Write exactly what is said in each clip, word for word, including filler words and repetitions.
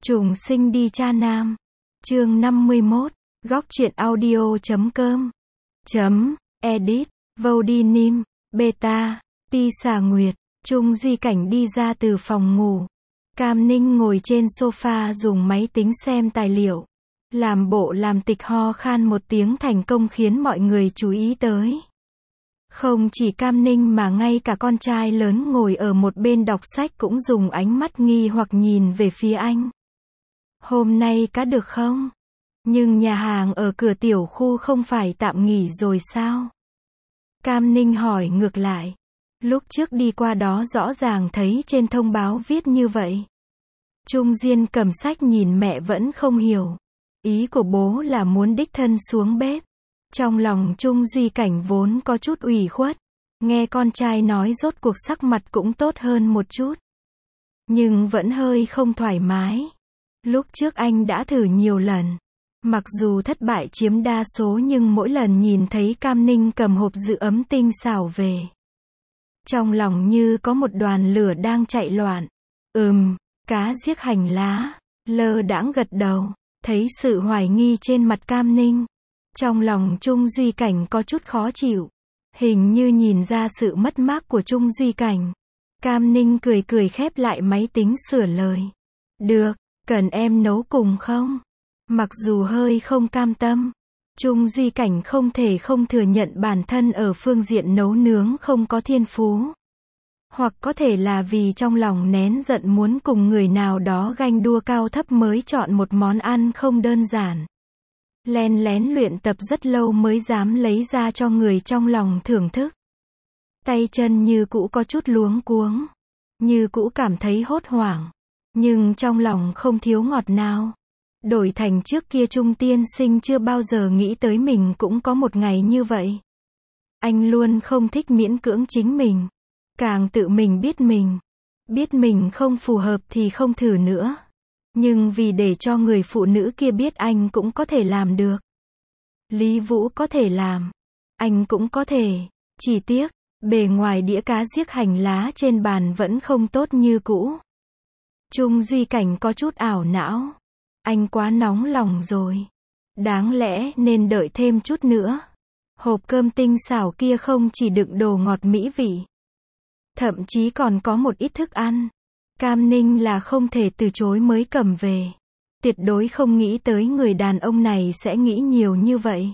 Trùng sinh đi cha nam. Chương năm mươi mốt. Góc truyện audio chấm com. Chấm, edit, Vodinim, beta, Pi xà nguyệt. Trung Duy Cảnh đi ra từ phòng ngủ. Cam Ninh ngồi trên sofa dùng máy tính xem tài liệu. Làm bộ làm tịch ho khan một tiếng thành công khiến mọi người chú ý tới. Không chỉ Cam Ninh mà ngay cả con trai lớn ngồi ở một bên đọc sách cũng dùng ánh mắt nghi hoặc nhìn về phía anh. Hôm nay cá được không? Nhưng nhà hàng ở cửa tiểu khu không phải tạm nghỉ rồi sao? Cam Ninh hỏi ngược lại. Lúc trước đi qua đó rõ ràng thấy trên thông báo viết như vậy. Trung Diên cầm sách nhìn mẹ vẫn không hiểu. Ý của bố là muốn đích thân xuống bếp. Trong lòng Trung Duy Cảnh vốn có chút ủy khuất. Nghe con trai nói rốt cuộc sắc mặt cũng tốt hơn một chút. Nhưng vẫn hơi không thoải mái. Lúc trước anh đã thử nhiều lần. Mặc dù thất bại chiếm đa số nhưng mỗi lần nhìn thấy Cam Ninh cầm hộp giữ ấm tinh xảo về. Trong lòng như có một đoàn lửa đang chạy loạn. Ừm, cá giết hành lá. Lơ đãng gật đầu. Thấy sự hoài nghi trên mặt Cam Ninh. Trong lòng Trung Duy Cảnh có chút khó chịu. Hình như nhìn ra sự mất mát của Trung Duy Cảnh. Cam Ninh cười cười khép lại máy tính sửa lời. Được, cần em nấu cùng không? Mặc dù hơi không cam tâm. Trung Duy Cảnh không thể không thừa nhận bản thân ở phương diện nấu nướng không có thiên phú. Hoặc có thể là vì trong lòng nén giận muốn cùng người nào đó ganh đua cao thấp mới chọn một món ăn không đơn giản. Len lén luyện tập rất lâu mới dám lấy ra cho người trong lòng thưởng thức. Tay chân như cũ có chút luống cuống. Như cũ cảm thấy hốt hoảng. Nhưng trong lòng không thiếu ngọt nào. Đổi thành trước kia Trung tiên sinh chưa bao giờ nghĩ tới mình cũng có một ngày như vậy. Anh luôn không thích miễn cưỡng chính mình. Càng tự mình biết mình. Biết mình không phù hợp thì không thử nữa. Nhưng vì để cho người phụ nữ kia biết anh cũng có thể làm được. Lý Vũ có thể làm. Anh cũng có thể. Chỉ tiếc, bề ngoài đĩa cá giết hành lá trên bàn vẫn không tốt như cũ. Trung Duy Cảnh có chút ảo não. Anh quá nóng lòng rồi. Đáng lẽ nên đợi thêm chút nữa. Hộp cơm tinh xảo kia không chỉ đựng đồ ngọt mỹ vị. Thậm chí còn có một ít thức ăn. Cam Ninh là không thể từ chối mới cầm về. Tuyệt đối không nghĩ tới người đàn ông này sẽ nghĩ nhiều như vậy.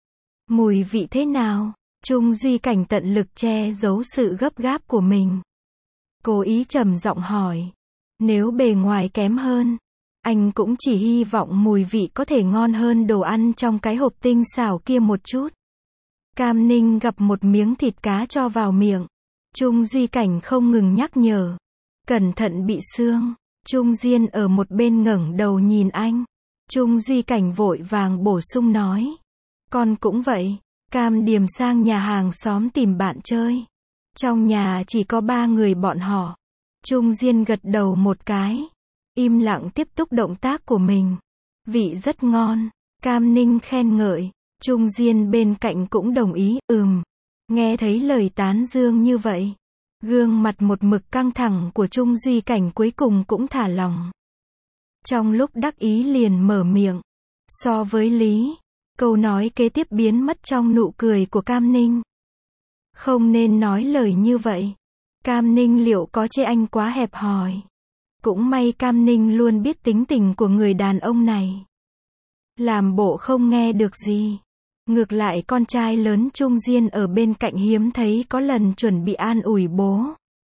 Mùi vị thế nào? Trung Duy Cảnh tận lực che giấu sự gấp gáp của mình. Cố ý trầm giọng hỏi. Nếu bề ngoài kém hơn, anh cũng chỉ hy vọng mùi vị có thể ngon hơn đồ ăn trong cái hộp tinh xảo kia một chút. Cam Ninh gặm một miếng thịt cá cho vào miệng. Trung Duy Cảnh không ngừng nhắc nhở. Cẩn thận bị xương. Trung Diên ở một bên ngẩng đầu nhìn anh. Trung Duy Cảnh vội vàng bổ sung nói. Con cũng vậy. Cam Điềm sang nhà hàng xóm tìm bạn chơi. Trong nhà chỉ có ba người bọn họ. Trung Diên gật đầu một cái. Im lặng tiếp tục động tác của mình. Vị rất ngon. Cam Ninh khen ngợi. Trung Diên bên cạnh cũng đồng ý. Ừm. Nghe thấy lời tán dương như vậy. Gương mặt một mực căng thẳng của Trung Duy Cảnh cuối cùng cũng thả lỏng. Trong lúc đắc ý liền mở miệng. So với Lý, câu nói kế tiếp biến mất trong nụ cười của Cam Ninh. Không nên nói lời như vậy. Cam Ninh liệu có chê anh quá hẹp hòi? Cũng may Cam Ninh luôn biết tính tình của người đàn ông này. Làm bộ không nghe được gì. Ngược lại con trai lớn Trung Diên ở bên cạnh hiếm thấy có lần chuẩn bị an ủi bố.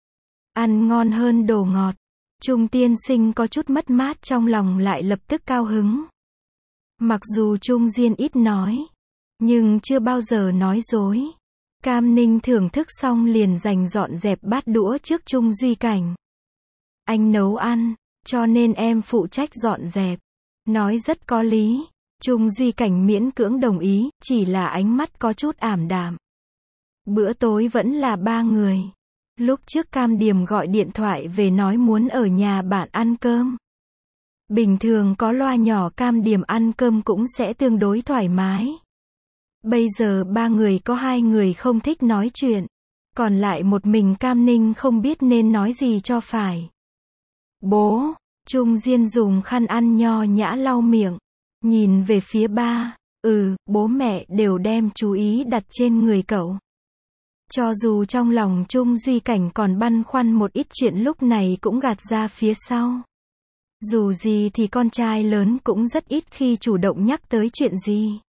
Ăn ngon hơn đồ ngọt. Trung tiên sinh có chút mất mát trong lòng lại lập tức cao hứng. Mặc dù Trung Diên ít nói, nhưng chưa bao giờ nói dối. Cam Ninh thưởng thức xong liền dành dọn dẹp bát đũa trước Trung Duy Cảnh. Anh nấu ăn, cho nên em phụ trách dọn dẹp. Nói rất có lý. Trung Duy Cảnh miễn cưỡng đồng ý, chỉ là ánh mắt có chút ảm đạm. Bữa tối vẫn là ba người. Lúc trước Cam Điềm gọi điện thoại về nói muốn ở nhà bạn ăn cơm. Bình thường có loa nhỏ Cam Điềm ăn cơm cũng sẽ tương đối thoải mái. Bây giờ ba người có hai người không thích nói chuyện. Còn lại một mình Cam Ninh không biết nên nói gì cho phải. Bố, Trung Diên dùng khăn ăn nho nhã lau miệng, nhìn về phía ba, ừ, bố mẹ đều đem chú ý đặt trên người cậu. Cho dù trong lòng Trung Duy Cảnh còn băn khoăn một ít chuyện lúc này cũng gạt ra phía sau. Dù gì thì con trai lớn cũng rất ít khi chủ động nhắc tới chuyện gì.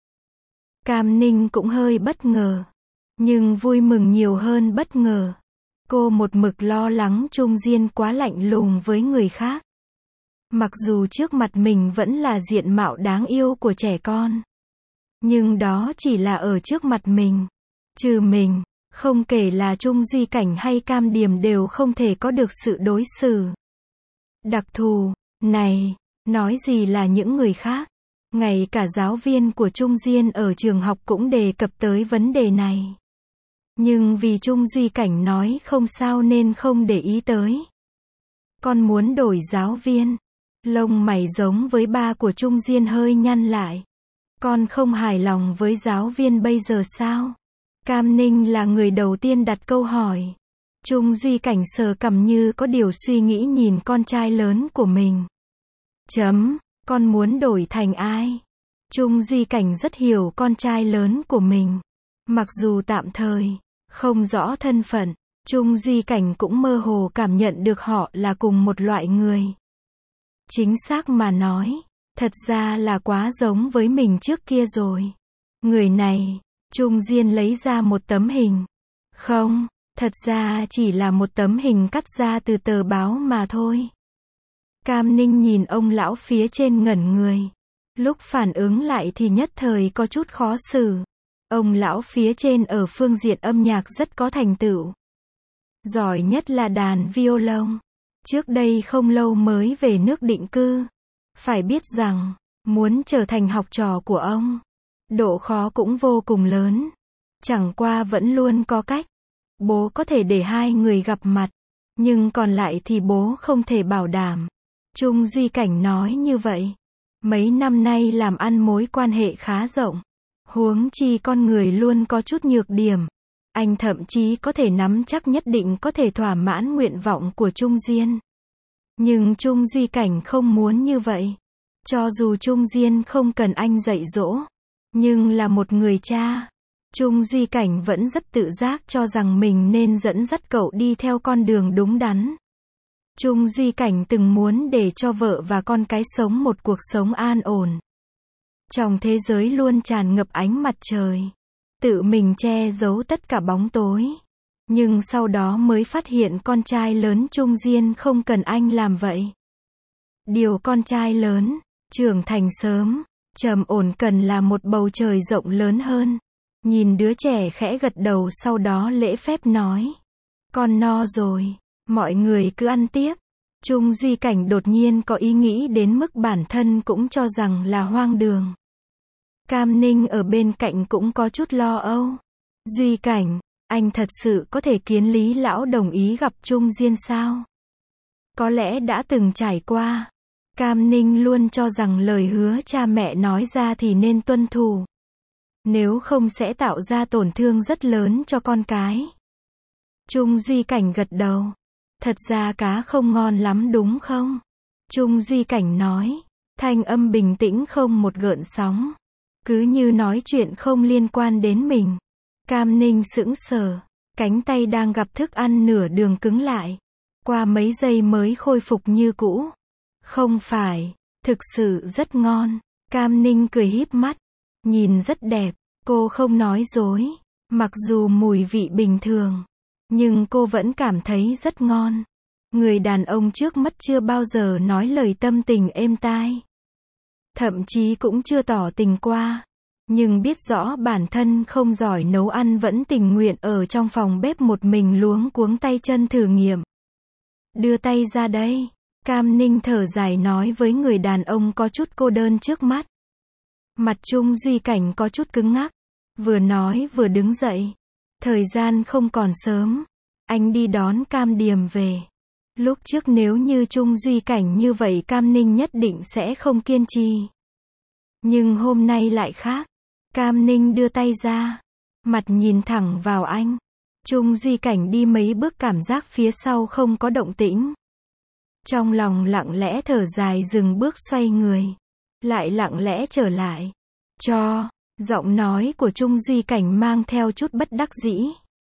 Cam Ninh cũng hơi bất ngờ, nhưng vui mừng nhiều hơn bất ngờ. Cô một mực lo lắng Trung Diên quá lạnh lùng với người khác. Mặc dù trước mặt mình vẫn là diện mạo đáng yêu của trẻ con, nhưng đó chỉ là ở trước mặt mình. Trừ mình, không kể là Trung Duy Cảnh hay Cam Điềm đều không thể có được sự đối xử đặc thù này, nói gì là những người khác. Ngay cả giáo viên của Trung Diên ở trường học cũng đề cập tới vấn đề này. Nhưng vì Trung Duy Cảnh nói không sao nên không để ý tới. Con muốn đổi giáo viên. Lông mày giống với ba của Trung Diên hơi nhăn lại. Con không hài lòng với giáo viên bây giờ sao? Cam Ninh là người đầu tiên đặt câu hỏi. Trung Duy Cảnh sờ cằm như có điều suy nghĩ nhìn con trai lớn của mình. Chấm, con muốn đổi thành ai? Trung Duy Cảnh rất hiểu con trai lớn của mình. Mặc dù tạm thời không rõ thân phận, Trung Duy Cảnh cũng mơ hồ cảm nhận được họ là cùng một loại người. Chính xác mà nói, thật ra là quá giống với mình trước kia rồi. Người này, Trung Diên lấy ra một tấm hình. Không, thật ra chỉ là một tấm hình cắt ra từ tờ báo mà thôi. Cam Ninh nhìn ông lão phía trên ngẩn người. Lúc phản ứng lại thì nhất thời có chút khó xử. Ông lão phía trên ở phương diện âm nhạc rất có thành tựu. Giỏi nhất là đàn violon. Trước đây không lâu mới về nước định cư. Phải biết rằng, muốn trở thành học trò của ông, độ khó cũng vô cùng lớn. Chẳng qua vẫn luôn có cách. Bố có thể để hai người gặp mặt, nhưng còn lại thì bố không thể bảo đảm. Trung Duy Cảnh nói như vậy. Mấy năm nay làm ăn mối quan hệ khá rộng. Huống chi con người luôn có chút nhược điểm. Anh thậm chí có thể nắm chắc nhất định có thể thỏa mãn nguyện vọng của Trung Diên. Nhưng Trung Duy Cảnh không muốn như vậy. Cho dù Trung Diên không cần anh dạy dỗ, nhưng là một người cha, Trung Duy Cảnh vẫn rất tự giác cho rằng mình nên dẫn dắt cậu đi theo con đường đúng đắn. Trung Duy Cảnh từng muốn để cho vợ và con cái sống một cuộc sống an ổn. Trong thế giới luôn tràn ngập ánh mặt trời. Tự mình che giấu tất cả bóng tối. Nhưng sau đó mới phát hiện con trai lớn Trung Diên không cần anh làm vậy. Điều con trai lớn, trưởng thành sớm, trầm ổn cần là một bầu trời rộng lớn hơn. Nhìn đứa trẻ khẽ gật đầu sau đó lễ phép nói. Con no rồi, mọi người cứ ăn tiếp. Trung Duy Cảnh đột nhiên có ý nghĩ đến mức bản thân cũng cho rằng là hoang đường. Cam Ninh ở bên cạnh cũng có chút lo âu. Duy Cảnh, anh thật sự có thể kiến Lý lão đồng ý gặp Trung Diên sao? Có lẽ đã từng trải qua. Cam Ninh luôn cho rằng lời hứa cha mẹ nói ra thì nên tuân thủ. Nếu không sẽ tạo ra tổn thương rất lớn cho con cái. Trung Duy Cảnh gật đầu. Thật ra cá không ngon lắm đúng không? Trung Duy Cảnh nói. Thanh âm bình tĩnh không một gợn sóng. Cứ như nói chuyện không liên quan đến mình. Cam Ninh sững sờ. Cánh tay đang gặp thức ăn nửa đường cứng lại. Qua mấy giây mới khôi phục như cũ. Không phải. Thực sự rất ngon. Cam Ninh cười híp mắt. Nhìn rất đẹp. Cô không nói dối. Mặc dù mùi vị bình thường. Nhưng cô vẫn cảm thấy rất ngon. Người đàn ông trước mắt chưa bao giờ nói lời tâm tình êm tai. Thậm chí cũng chưa tỏ tình qua. Nhưng biết rõ bản thân không giỏi nấu ăn vẫn tình nguyện ở trong phòng bếp một mình luống cuống tay chân thử nghiệm. Đưa tay ra đây. Cam Ninh thở dài nói với người đàn ông có chút cô đơn trước mắt. Mặt Trung Duy Cảnh có chút cứng ngắc. Vừa nói vừa đứng dậy. Thời gian không còn sớm. Anh đi đón Cam Điềm về. Lúc trước nếu như Trung Duy Cảnh như vậy Cam Ninh nhất định sẽ không kiên trì. Nhưng hôm nay lại khác. Cam Ninh đưa tay ra. Mặt nhìn thẳng vào anh. Trung Duy Cảnh đi mấy bước cảm giác phía sau không có động tĩnh. Trong lòng lặng lẽ thở dài dừng bước xoay người. Lại lặng lẽ trở lại. Cho, giọng nói của Trung Duy Cảnh mang theo chút bất đắc dĩ.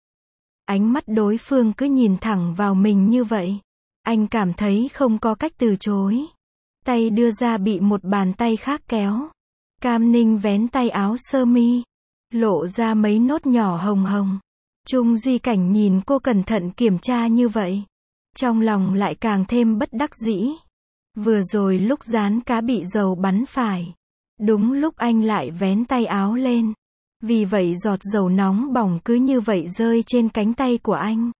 Ánh mắt đối phương cứ nhìn thẳng vào mình như vậy. Anh cảm thấy không có cách từ chối. Tay đưa ra bị một bàn tay khác kéo. Cam Ninh vén tay áo sơ mi. Lộ ra mấy nốt nhỏ hồng hồng. Trung Duy Cảnh nhìn cô cẩn thận kiểm tra như vậy. Trong lòng lại càng thêm bất đắc dĩ. Vừa rồi lúc rán cá bị dầu bắn phải. Đúng lúc anh lại vén tay áo lên. Vì vậy giọt dầu nóng bỏng cứ như vậy rơi trên cánh tay của anh.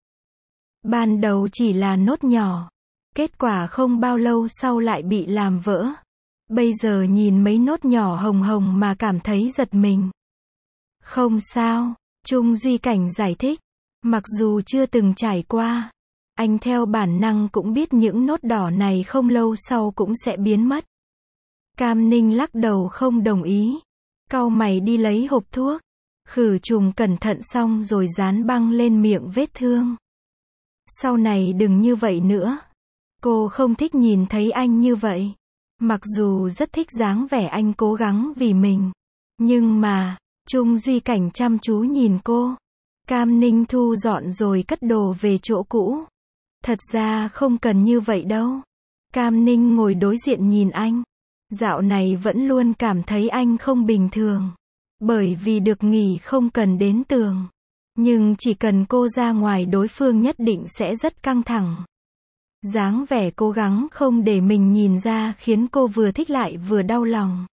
Ban đầu chỉ là nốt nhỏ. Kết quả không bao lâu sau lại bị làm vỡ. Bây giờ nhìn mấy nốt nhỏ hồng hồng mà cảm thấy giật mình. Không sao, Trung Duy Cảnh giải thích. Mặc dù chưa từng trải qua, anh theo bản năng cũng biết những nốt đỏ này không lâu sau cũng sẽ biến mất. Cam Ninh lắc đầu không đồng ý. Cau mày đi lấy hộp thuốc. Khử trùng cẩn thận xong rồi dán băng lên miệng vết thương. Sau này đừng như vậy nữa. Cô không thích nhìn thấy anh như vậy. Mặc dù rất thích dáng vẻ anh cố gắng vì mình. Nhưng mà, Trung Duy Cảnh chăm chú nhìn cô. Cam Ninh thu dọn rồi cất đồ về chỗ cũ. Thật ra không cần như vậy đâu. Cam Ninh ngồi đối diện nhìn anh. Dạo này vẫn luôn cảm thấy anh không bình thường. Bởi vì được nghỉ không cần đến tường. Nhưng chỉ cần cô ra ngoài đối phương nhất định sẽ rất căng thẳng. Dáng vẻ cố gắng không để mình nhìn ra khiến cô vừa thích lại vừa đau lòng.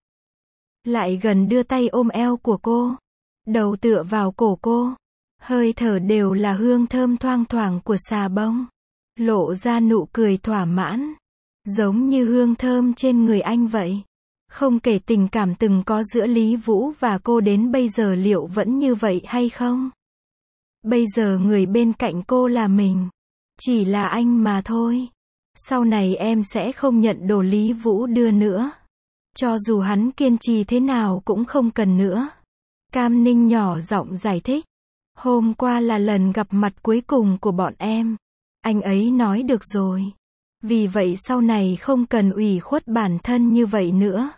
Lại gần đưa tay ôm eo của cô. Đầu tựa vào cổ cô. Hơi thở đều là hương thơm thoang thoảng của xà bông. Lộ ra nụ cười thỏa mãn. Giống như hương thơm trên người anh vậy. Không kể tình cảm từng có giữa Lý Vũ và cô đến bây giờ liệu vẫn như vậy hay không? Bây giờ người bên cạnh cô là mình. Chỉ là anh mà thôi. Sau này em sẽ không nhận đồ Lý Vũ đưa nữa. Cho dù hắn kiên trì thế nào cũng không cần nữa. Cam Ninh nhỏ giọng giải thích. Hôm qua là lần gặp mặt cuối cùng của bọn em. Anh ấy nói được rồi. Vì vậy sau này không cần ủy khuất bản thân như vậy nữa.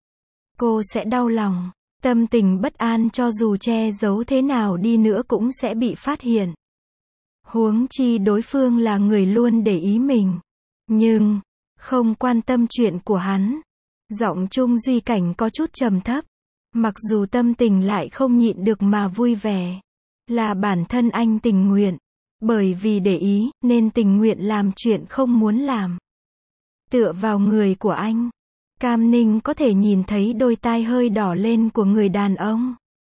Cô sẽ đau lòng. Tâm tình bất an cho dù che giấu thế nào đi nữa cũng sẽ bị phát hiện. Huống chi đối phương là người luôn để ý mình. Nhưng, không quan tâm chuyện của hắn. Giọng Trung Duy Cảnh có chút trầm thấp. Mặc dù tâm tình lại không nhịn được mà vui vẻ. Là bản thân anh tình nguyện. Bởi vì để ý, nên tình nguyện làm chuyện không muốn làm. Tựa vào người của anh. Cam Ninh có thể nhìn thấy đôi tai hơi đỏ lên của người đàn ông.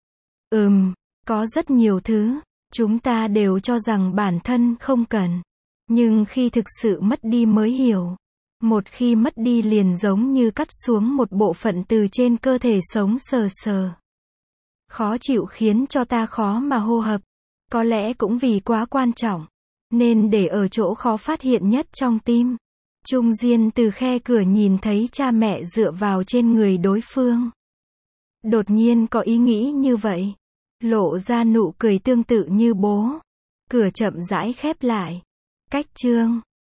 Ừm, có rất nhiều thứ. Chúng ta đều cho rằng bản thân không cần. Nhưng khi thực sự mất đi mới hiểu. Một khi mất đi liền giống như cắt xuống một bộ phận từ trên cơ thể sống sờ sờ. Khó chịu khiến cho ta khó mà hô hấp. Có lẽ cũng vì quá quan trọng. Nên để ở chỗ khó phát hiện nhất trong tim. Trung Diên từ khe cửa nhìn thấy cha mẹ dựa vào trên người đối phương. Đột nhiên có ý nghĩ như vậy. Lộ ra nụ cười tương tự như bố. Cửa chậm rãi khép lại. Cách chương